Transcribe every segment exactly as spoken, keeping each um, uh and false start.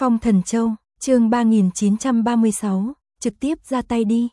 Phong Thần Châu, chương ba nghìn chín trăm ba mươi sáu, trực tiếp ra tay đi.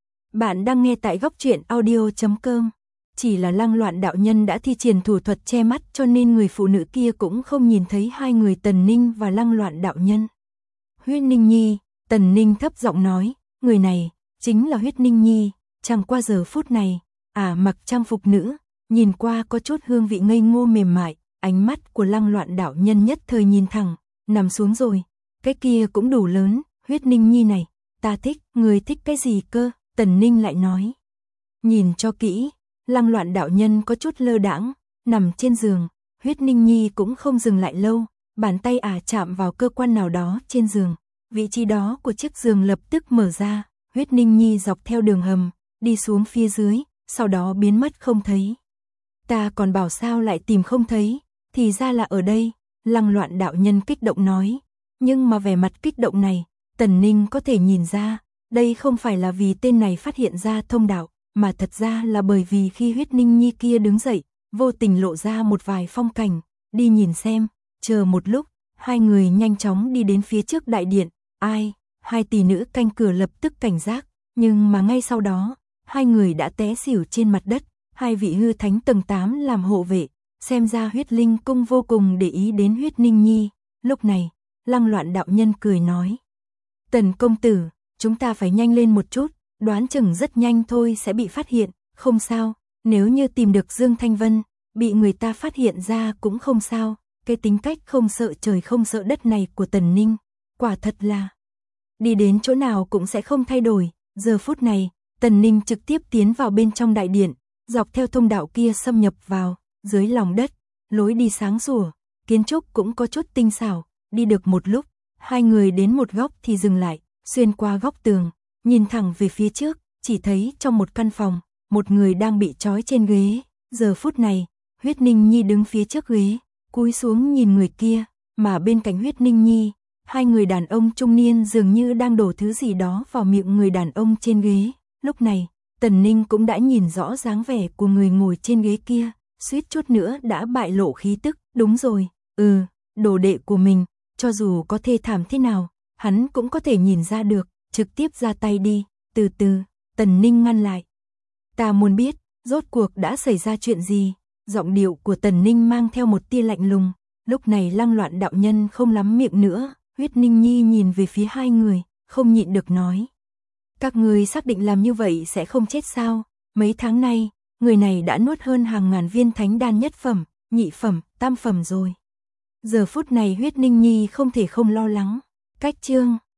Bạn đang nghe tại góc truyện audio chấm com. Chỉ là Lăng Loạn đạo nhân đã thi triển thủ thuật che mắt cho nên người phụ nữ kia cũng không nhìn thấy hai người Tần Ninh và Lăng Loạn đạo nhân. Huyết Ninh Nhi, Tần Ninh thấp giọng nói, người này, chính là Huyết Ninh Nhi, chẳng qua giờ phút này, ả à, mặc trang phục nữ, nhìn qua có chút hương vị ngây ngô mềm mại, ánh mắt của Lăng Loạn đạo nhân nhất thời nhìn thẳng, nằm xuống rồi, cái kia cũng đủ lớn, Huyết Ninh Nhi này, ta thích, người thích cái gì cơ, Tần Ninh lại nói. Nhìn cho kỹ, Lăng Loạn đạo nhân có chút lơ đãng, nằm trên giường, Huyết Ninh Nhi cũng không dừng lại lâu, bàn tay ả à chạm vào cơ quan nào đó trên giường, vị trí đó của chiếc giường lập tức mở ra, Huyết Ninh Nhi dọc theo đường hầm, đi xuống phía dưới, sau đó biến mất không thấy. Ta còn bảo sao lại tìm không thấy, thì ra là ở đây, Lăng Loạn đạo nhân kích động nói, nhưng mà vẻ mặt kích động này, Tần Ninh có thể nhìn ra, đây không phải là vì tên này phát hiện ra thông đạo, mà thật ra là bởi vì khi Huyết Ninh Nhi kia đứng dậy, vô tình lộ ra một vài phong cảnh, đi nhìn xem, chờ một lúc, hai người nhanh chóng đi đến phía trước đại điện, ai, hai tỷ nữ canh cửa lập tức cảnh giác, nhưng mà ngay sau đó, hai người đã té xỉu trên mặt đất, hai vị hư thánh tầng tám làm hộ vệ, xem ra Huyết Linh cung vô cùng để ý đến Huyết Ninh Nhi, lúc này, Lăng Loạn đạo nhân cười nói, Tần công tử, chúng ta phải nhanh lên một chút, đoán chừng rất nhanh thôi sẽ bị phát hiện, không sao, nếu như tìm được Dương Thanh Vân, bị người ta phát hiện ra cũng không sao, cái tính cách không sợ trời không sợ đất này của Tần Ninh, quả thật là, đi đến chỗ nào cũng sẽ không thay đổi, giờ phút này, Tần Ninh trực tiếp tiến vào bên trong đại điện, dọc theo thông đạo kia xâm nhập vào, dưới lòng đất, lối đi sáng sủa, kiến trúc cũng có chút tinh xảo, đi được một lúc, hai người đến một góc thì dừng lại, xuyên qua góc tường, nhìn thẳng về phía trước, chỉ thấy trong một căn phòng, một người đang bị trói trên ghế, giờ phút này, Huyết Ninh Nhi đứng phía trước ghế, cúi xuống nhìn người kia, mà bên cạnh Huyết Ninh Nhi, hai người đàn ông trung niên dường như đang đổ thứ gì đó vào miệng người đàn ông trên ghế, lúc này, Tần Ninh cũng đã nhìn rõ dáng vẻ của người ngồi trên ghế kia, suýt chút nữa đã bại lộ khí tức, đúng rồi, ừ, đồ đệ của mình, cho dù có thê thảm thế nào, hắn cũng có thể nhìn ra được, trực tiếp ra tay đi, từ từ, Tần Ninh ngăn lại. Ta muốn biết, rốt cuộc đã xảy ra chuyện gì, giọng điệu của Tần Ninh mang theo một tia lạnh lùng, lúc này Lăng Loạn đạo nhân không lắm miệng nữa, Huyết Ninh Nhi nhìn về phía hai người, không nhịn được nói. Các người xác định làm như vậy sẽ không chết sao, mấy tháng nay, người này đã nuốt hơn hàng ngàn viên thánh đan nhất phẩm, nhị phẩm, tam phẩm rồi. Giờ phút này Huyết Ninh Nhi không thể không lo lắng, cách chương.